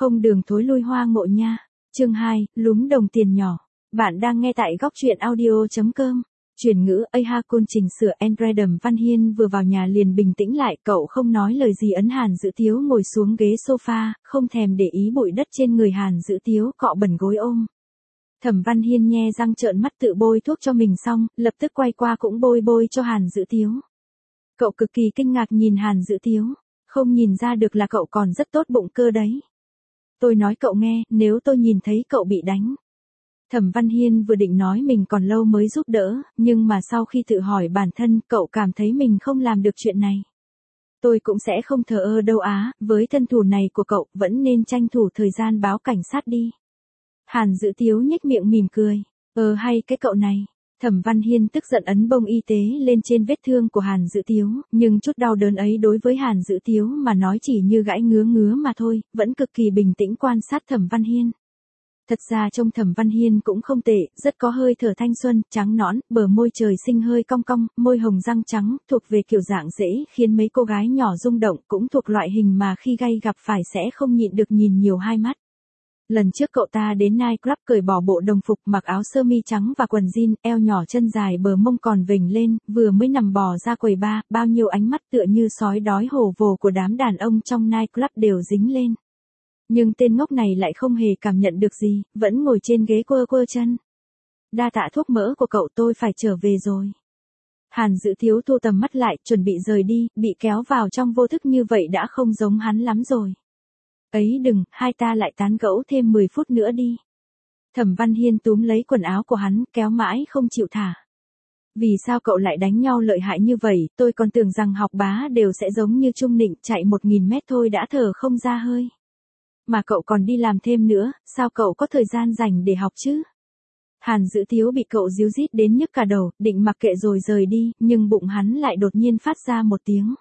Không đường thối lui hoa ngộ nha. Chương 2, lúm đồng tiền nhỏ. Bạn đang nghe tại góc truyện audio.com. Chuyển ngữ A Côn chỉnh sửa Android. Thẩm Văn Hiên vừa vào nhà liền bình tĩnh lại, cậu không nói lời gì ấn Hàn Dữ Tiếu ngồi xuống ghế sofa, không thèm để ý bụi đất trên người Hàn Dữ Tiếu cọ bẩn gối ôm. Thẩm Văn Hiên nhe răng trợn mắt tự bôi thuốc cho mình xong, lập tức quay qua cũng bôi cho Hàn Dữ Tiếu. Cậu cực kỳ kinh ngạc nhìn Hàn Dữ Tiếu, không nhìn ra được là cậu còn rất tốt bụng cơ đấy. Tôi nói cậu nghe, nếu tôi nhìn thấy cậu bị đánh. Thẩm Văn Hiên vừa định nói mình còn lâu mới giúp đỡ, nhưng mà sau khi tự hỏi bản thân, cậu cảm thấy mình không làm được chuyện này. Tôi cũng sẽ không thờ ơ đâu á, với thân thủ này của cậu, vẫn nên tranh thủ thời gian báo cảnh sát đi. Hàn Dữ Tiếu nhếch miệng mỉm cười. Hay cái cậu này. Thẩm Văn Hiên tức giận ấn bông y tế lên trên vết thương của Hàn Dữ Tiếu, nhưng chút đau đớn ấy đối với Hàn Dữ Tiếu mà nói chỉ như gãi ngứa mà thôi, vẫn cực kỳ bình tĩnh quan sát Thẩm Văn Hiên. Thật ra trông Thẩm Văn Hiên cũng không tệ, rất có hơi thở thanh xuân, trắng nõn, bờ môi trời sinh hơi cong cong, môi hồng răng trắng, thuộc về kiểu dạng dễ khiến mấy cô gái nhỏ rung động, cũng thuộc loại hình mà khi gay gặp phải sẽ không nhịn được nhìn nhiều hai mắt. Lần trước cậu ta đến nightclub cởi bỏ bộ đồng phục, mặc áo sơ mi trắng và quần jean, eo nhỏ chân dài bờ mông còn vểnh lên, vừa mới nằm bò ra quầy bar, bao nhiêu ánh mắt tựa như sói đói hổ vồ của đám đàn ông trong nightclub đều dính lên. Nhưng tên ngốc này lại không hề cảm nhận được gì, vẫn ngồi trên ghế quơ chân. Đa tạ thuốc mỡ của cậu, tôi phải trở về rồi. Hàn Dữ Tiếu thu tầm mắt lại, chuẩn bị rời đi, bị kéo vào trong vô thức như vậy đã không giống hắn lắm rồi. Ấy đừng, hai ta lại tán gẫu thêm 10 phút nữa đi. Thẩm Văn Hiên túm lấy quần áo của hắn, kéo mãi không chịu thả. Vì sao cậu lại đánh nhau lợi hại như vậy, tôi còn tưởng rằng học bá đều sẽ giống như Trung Nịnh, chạy 1000 mét thôi đã thở không ra hơi. Mà cậu còn đi làm thêm nữa, sao cậu có thời gian rảnh để học chứ? Hàn Dữ Tiếu bị cậu díu dít đến nhức cả đầu, định mặc kệ rồi rời đi, nhưng bụng hắn lại đột nhiên phát ra một tiếng.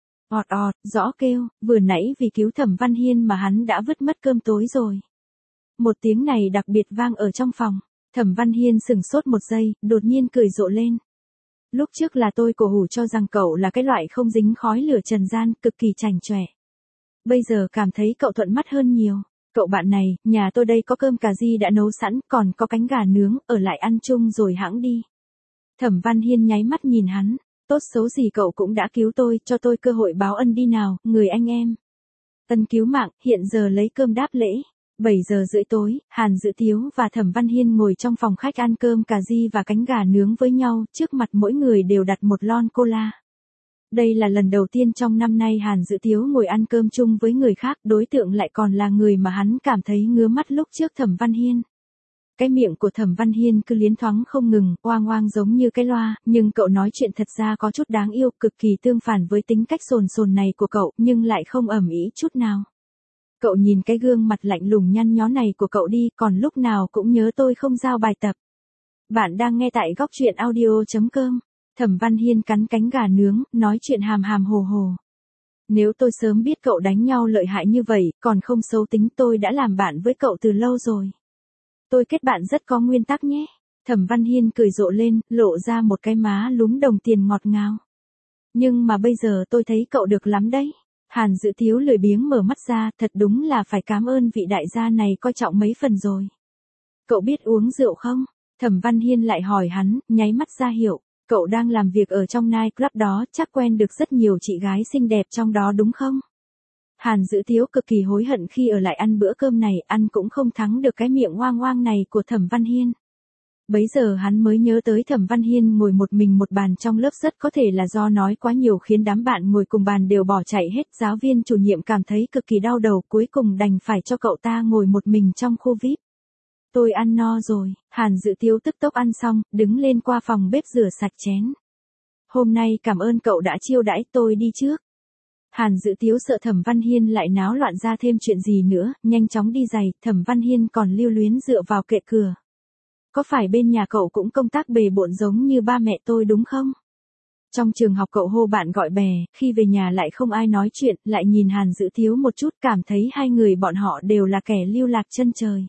Rõ kêu, vừa nãy vì cứu Thẩm Văn Hiên mà hắn đã vứt mất cơm tối rồi. Một tiếng này đặc biệt vang ở trong phòng, Thẩm Văn Hiên sửng sốt một giây, đột nhiên cười rộ lên. Lúc trước là tôi cổ hủ cho rằng cậu là cái loại không dính khói lửa trần gian, cực kỳ chảnh chọe. Bây giờ cảm thấy cậu thuận mắt hơn nhiều. Cậu bạn này, nhà tôi đây có cơm cà ri đã nấu sẵn, còn có cánh gà nướng, ở lại ăn chung rồi hãng đi. Thẩm Văn Hiên nháy mắt nhìn hắn. Tốt xấu gì cậu cũng đã cứu tôi, cho tôi cơ hội báo ân đi nào, người anh em. Ân cứu mạng, hiện giờ lấy cơm đáp lễ. 7:30 tối, Hàn Dữ Tiếu và Thẩm Văn Hiên ngồi trong phòng khách ăn cơm cà ri và cánh gà nướng với nhau, trước mặt mỗi người đều đặt một lon cola. Đây là lần đầu tiên trong năm nay Hàn Dữ Tiếu ngồi ăn cơm chung với người khác, đối tượng lại còn là người mà hắn cảm thấy ngứa mắt lúc trước Thẩm Văn Hiên. Cái miệng của Thẩm Văn Hiên cứ liến thoáng không ngừng, oang giống như cái loa, nhưng cậu nói chuyện thật ra có chút đáng yêu, cực kỳ tương phản với tính cách sồn này của cậu, nhưng lại không ầm ĩ chút nào. Cậu nhìn cái gương mặt lạnh lùng nhăn nhó này của cậu đi, còn lúc nào cũng nhớ tôi không giao bài tập. Bạn đang nghe tại góc truyện audio.com. Thẩm Văn Hiên cắn cánh gà nướng, nói chuyện hàm hồ. Nếu tôi sớm biết cậu đánh nhau lợi hại như vậy, còn không xấu tính tôi đã làm bạn với cậu từ lâu rồi. Tôi kết bạn rất có nguyên tắc nhé. Thẩm Văn Hiên cười rộ lên, lộ ra một cái má lúm đồng tiền ngọt ngào. Nhưng mà bây giờ tôi thấy cậu được lắm đấy. Hàn Dữ Tiếu lười biếng mở mắt ra, thật đúng là phải cảm ơn vị đại gia này coi trọng mấy phần rồi. Cậu biết uống rượu không? Thẩm Văn Hiên lại hỏi hắn, nháy mắt ra hiệu. Cậu đang làm việc ở trong nightclub đó, chắc quen được rất nhiều chị gái xinh đẹp trong đó đúng không? Hàn Dữ Tiếu cực kỳ hối hận khi ở lại ăn bữa cơm này, ăn cũng không thắng được cái miệng oang này của Thẩm Văn Hiên. Bấy giờ hắn mới nhớ tới Thẩm Văn Hiên ngồi một mình một bàn trong lớp, rất có thể là do nói quá nhiều khiến đám bạn ngồi cùng bàn đều bỏ chạy hết. Giáo viên chủ nhiệm cảm thấy cực kỳ đau đầu, cuối cùng đành phải cho cậu ta ngồi một mình trong khu VIP. Tôi ăn no rồi. Hàn Dữ Tiếu tức tốc ăn xong, đứng lên qua phòng bếp rửa sạch chén. Hôm nay cảm ơn cậu đã chiêu đãi, tôi đi trước. Hàn Dữ Tiếu sợ Thẩm Văn Hiên lại náo loạn ra thêm chuyện gì nữa, nhanh chóng đi giày. Thẩm Văn Hiên còn lưu luyến dựa vào kệ cửa. Có phải bên nhà cậu cũng công tác bề bộn giống như ba mẹ tôi đúng không? Trong trường học cậu hô bạn gọi bè, khi về nhà lại không ai nói chuyện, lại nhìn Hàn Dữ Tiếu một chút, cảm thấy hai người bọn họ đều là kẻ lưu lạc chân trời.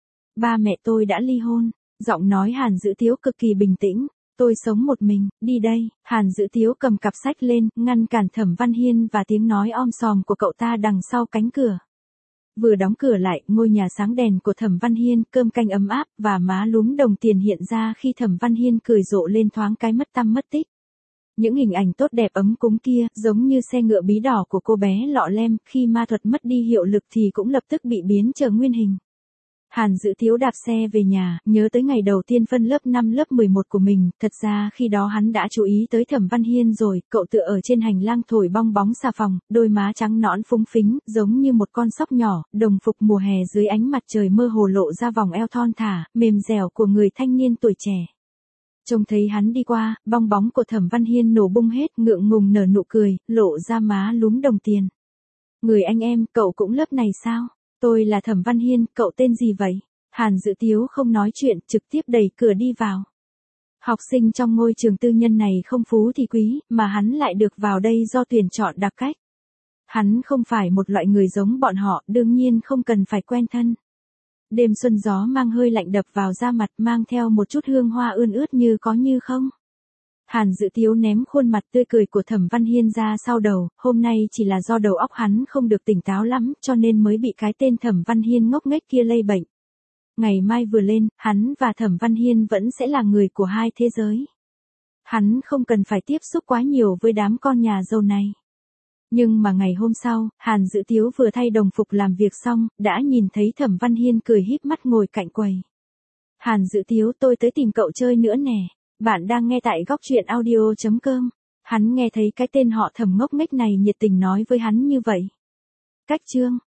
Ba mẹ tôi đã ly hôn. Giọng nói Hàn Dữ Tiếu cực kỳ bình tĩnh. Tôi sống một mình, đi đây. Hàn Dữ Tiếu cầm cặp sách lên, ngăn cản Thẩm Văn Hiên và tiếng nói om sòm của cậu ta đằng sau cánh cửa. Vừa đóng cửa lại, ngôi nhà sáng đèn của Thẩm Văn Hiên, cơm canh ấm áp và má lúm đồng tiền hiện ra khi Thẩm Văn Hiên cười rộ lên thoáng cái mất tăm mất tích. Những hình ảnh tốt đẹp ấm cúng kia, giống như xe ngựa bí đỏ của cô bé lọ lem, khi ma thuật mất đi hiệu lực thì cũng lập tức bị biến trở nguyên hình. Hàn Dữ Tiếu đạp xe về nhà, nhớ tới ngày đầu tiên phân lớp 5 lớp 11 của mình, thật ra khi đó hắn đã chú ý tới Thẩm Văn Hiên rồi, cậu tựa ở trên hành lang thổi bong bóng xà phòng, đôi má trắng nõn phúng phính, giống như một con sóc nhỏ, đồng phục mùa hè dưới ánh mặt trời mơ hồ lộ ra vòng eo thon thả, mềm dẻo của người thanh niên tuổi trẻ. Trông thấy hắn đi qua, bong bóng của Thẩm Văn Hiên nổ bung hết, ngượng ngùng nở nụ cười, lộ ra má lúm đồng tiền. Người anh em, cậu cũng lớp này sao? Tôi là Thẩm Văn Hiên, cậu tên gì vậy? Hàn Dữ Tiếu không nói chuyện, trực tiếp đẩy cửa đi vào. Học sinh trong ngôi trường tư nhân này không phú thì quý, mà hắn lại được vào đây do tuyển chọn đặc cách. Hắn không phải một loại người giống bọn họ, đương nhiên không cần phải quen thân. Đêm xuân gió mang hơi lạnh đập vào da mặt, mang theo một chút hương hoa ươn ướt như có như không. Hàn Dữ Tiếu ném khuôn mặt tươi cười của Thẩm Văn Hiên ra sau đầu, hôm nay chỉ là do đầu óc hắn không được tỉnh táo lắm, cho nên mới bị cái tên Thẩm Văn Hiên ngốc nghếch kia lây bệnh. Ngày mai vừa lên, hắn và Thẩm Văn Hiên vẫn sẽ là người của hai thế giới. Hắn không cần phải tiếp xúc quá nhiều với đám con nhà giàu này. Nhưng mà ngày hôm sau, Hàn Dữ Tiếu vừa thay đồng phục làm việc xong, đã nhìn thấy Thẩm Văn Hiên cười híp mắt ngồi cạnh quầy. Hàn Dữ Tiếu, tôi tới tìm cậu chơi nữa nè. Bạn đang nghe tại góc truyện audio.com. Hắn nghe thấy cái tên họ Thẩm ngốc nghếch này nhiệt tình nói với hắn như vậy. Cách chương